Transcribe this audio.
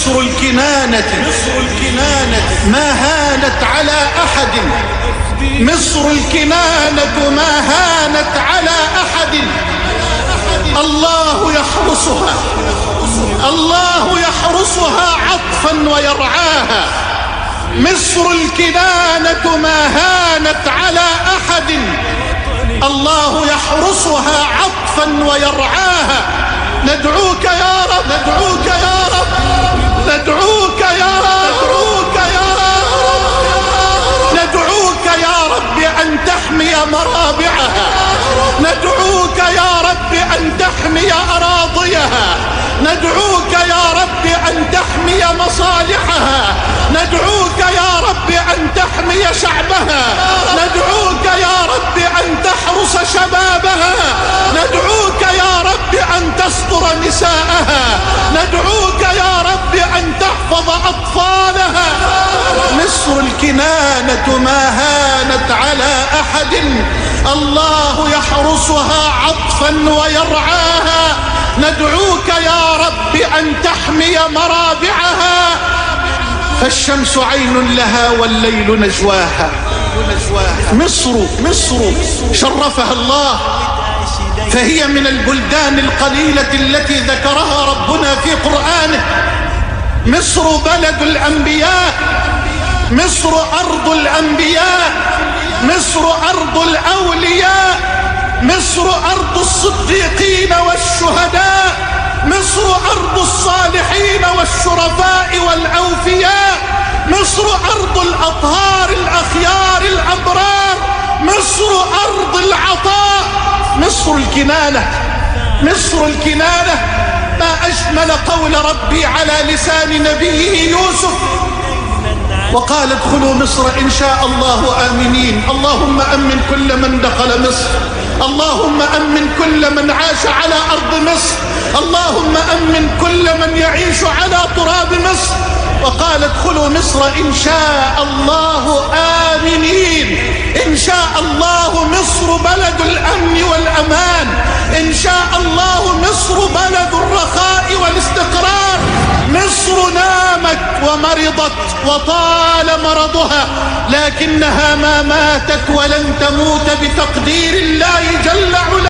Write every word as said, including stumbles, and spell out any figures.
مصر الكنانة ما هانت على أحد، مصر الكنانة ما هانت على أحد. الله يحرسها، الله يحرسها عطفا ويرعاها. مصر الكنانة ما هانت على أحد، الله يحرسها عطفا ويرعاها. ندعوك يا رب، ندعوك يا رب، ندعوك يا رب، ندعوك يا رب أن تحمي مرابعها، ندعوك يا رب أن تحمي أراضيها، ندعوك يا رب أن تحمي مصالحها، ندعوك يا رب أن تحمي شعبها، ندعوك يا رب أن تحرس شبابها، ندعوك يا رب أن تستر نساءها، ندعوك يا رب أن تحفظ أطفالها. مصر الكنانة ما هانت على أحد، الله يحرسها عطفا ويرعاها. ندعوك يا رب أن تحمي مرابعها، فالشمس عين لها والليل نجواها. مصر مصر شرفها الله، فهي من البلدان القليلة التي ذكرها ربنا في قرآنه. مصر بلد الأنبياء، مصر أرض الأنبياء، مصر أرض الأولياء، مصر أرض الصديقين والشهداء، مصر أرض الصالحين والشرفاء والأوفياء، مصر أرض الأطهار الأخيار الأبرار، مصر أرض العطاء. مصر الكنانة، مصر الكنانة. ما أجمل قول ربي على لسان نبيه يوسف، وقال ادخلوا مصر إن شاء الله آمنين. اللهم أمن كل من دخل مصر، اللهم أمن كل من عاش على أرض مصر، اللهم أمن كل من يعيش على تراب مصر. وقال ادخلوا مصر إن شاء الله آمنين. إن شاء الله مصر بلد الأمن والأمان، إن شاء الله مصر بلد الرخاء والاستقرار. مصر نامت ومرضت وطال مرضها، لكنها ما ماتت ولن تموت بتقدير الله جل وعلا.